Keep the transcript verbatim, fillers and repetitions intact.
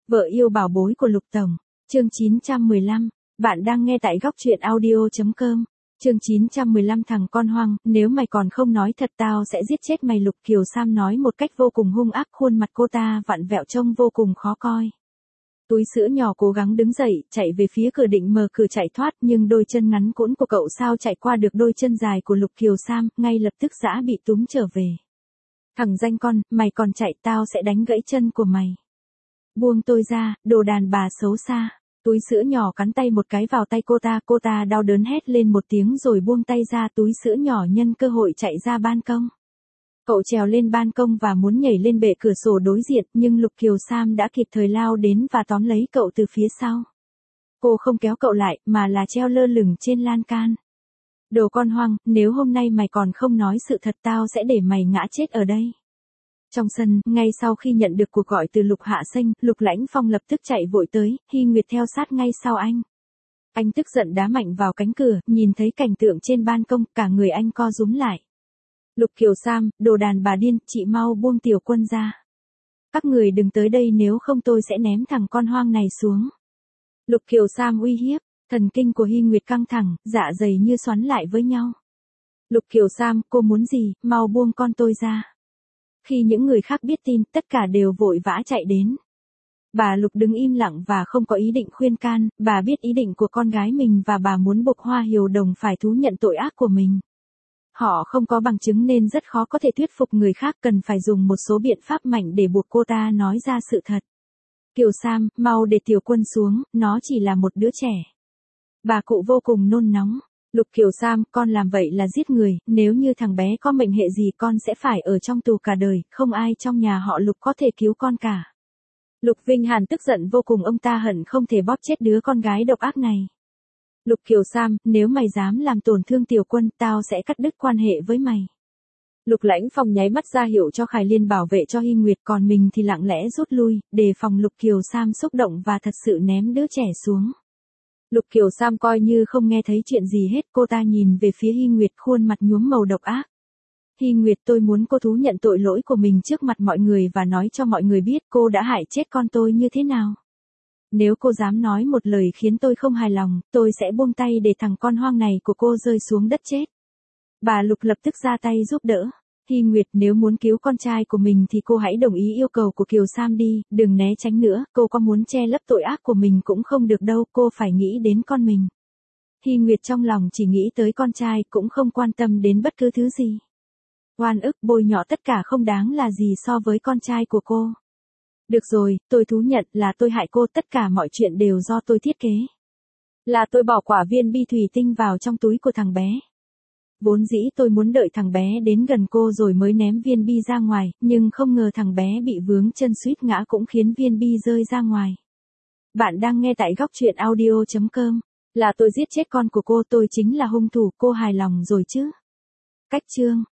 Vợ yêu bảo bối của Lục Tổng, chương chín trăm mười lăm, bạn đang nghe tại góc truyện audio.com, chương chín trăm mười lăm thằng con hoang, nếu mày còn không nói thật tao sẽ giết chết mày. Lục Kiều Sam nói một cách vô cùng hung ác, khuôn mặt cô ta vặn vẹo trông vô cùng khó coi. Túi sữa nhỏ cố gắng đứng dậy, chạy về phía cửa định mở cửa chạy thoát, nhưng đôi chân ngắn cũn của cậu sao chạy qua được đôi chân dài của Lục Kiều Sam, ngay lập tức dã bị túm trở về. Thằng danh con, mày còn chạy tao sẽ đánh gãy chân của mày. Buông tôi ra, đồ đàn bà xấu xa. Túi sữa nhỏ cắn tay một cái vào tay cô ta, cô ta đau đớn hét lên một tiếng rồi buông tay ra. Túi sữa nhỏ nhân cơ hội chạy ra ban công. Cậu trèo lên ban công và muốn nhảy lên bệ cửa sổ đối diện, nhưng Lục Kiều Sam đã kịp thời lao đến và tóm lấy cậu từ phía sau. Cô không kéo cậu lại, mà là treo lơ lửng trên lan can. Đồ con hoang, nếu hôm nay mày còn không nói sự thật tao sẽ để mày ngã chết ở đây. Trong sân, ngay sau khi nhận được cuộc gọi từ Lục Hạ Xanh, Lục Lãnh Phong lập tức chạy vội tới, Hy Nguyệt theo sát ngay sau anh. Anh tức giận đá mạnh vào cánh cửa, nhìn thấy cảnh tượng trên ban công, cả người anh co rúm lại. Lục Kiều Sam, đồ đàn bà điên, chị mau buông Tiểu Quân ra. Các người đừng tới đây nếu không tôi sẽ ném thằng con hoang này xuống. Lục Kiều Sam uy hiếp, thần kinh của Hy Nguyệt căng thẳng, dạ dày như xoắn lại với nhau. Lục Kiều Sam, cô muốn gì, mau buông con tôi ra. Khi những người khác biết tin, tất cả đều vội vã chạy đến. Bà Lục đứng im lặng và không có ý định khuyên can, bà biết ý định của con gái mình và bà muốn buộc Hoa Hiểu Đồng phải thú nhận tội ác của mình. Họ không có bằng chứng nên rất khó có thể thuyết phục người khác, cần phải dùng một số biện pháp mạnh để buộc cô ta nói ra sự thật. Kiều Sam, mau để Tiểu Quân xuống, nó chỉ là một đứa trẻ. Bà cụ vô cùng nôn nóng. Lục Kiều Sam, con làm vậy là giết người, nếu như thằng bé có mệnh hệ gì con sẽ phải ở trong tù cả đời, không ai trong nhà họ Lục có thể cứu con cả. Lục Vinh Hàn tức giận vô cùng, ông ta hận không thể bóp chết đứa con gái độc ác này. Lục Kiều Sam, nếu mày dám làm tổn thương Tiểu Quân, tao sẽ cắt đứt quan hệ với mày. Lục Lãnh Phong nháy mắt ra hiệu cho Khải Liên bảo vệ cho Hy Nguyệt, còn mình thì lặng lẽ rút lui, đề phòng Lục Kiều Sam xúc động và thật sự ném đứa trẻ xuống. Lục Kiều Sam coi như không nghe thấy chuyện gì hết, cô ta nhìn về phía Hy Nguyệt, khuôn mặt nhuốm màu độc ác. Hy Nguyệt, tôi muốn cô thú nhận tội lỗi của mình trước mặt mọi người và nói cho mọi người biết cô đã hại chết con tôi như thế nào. Nếu cô dám nói một lời khiến tôi không hài lòng, tôi sẽ buông tay để thằng con hoang này của cô rơi xuống đất chết. Bà Lục lập tức ra tay giúp đỡ. Hy Nguyệt, nếu muốn cứu con trai của mình thì cô hãy đồng ý yêu cầu của Kiều Sam đi, đừng né tránh nữa, cô có muốn che lấp tội ác của mình cũng không được đâu, cô phải nghĩ đến con mình. Hy Nguyệt trong lòng chỉ nghĩ tới con trai, cũng không quan tâm đến bất cứ thứ gì. Oan ức, bôi nhọ tất cả không đáng là gì so với con trai của cô. Được rồi, tôi thú nhận là tôi hại cô, tất cả mọi chuyện đều do tôi thiết kế. Là tôi bỏ quả viên bi thủy tinh vào trong túi của thằng bé. Vốn dĩ tôi muốn đợi thằng bé đến gần cô rồi mới ném viên bi ra ngoài, nhưng không ngờ thằng bé bị vướng chân suýt ngã cũng khiến viên bi rơi ra ngoài. Bạn đang nghe tại góc truyện audio.com. Là tôi giết chết con của cô, tôi chính là hung thủ, cô hài lòng rồi chứ? Cách chương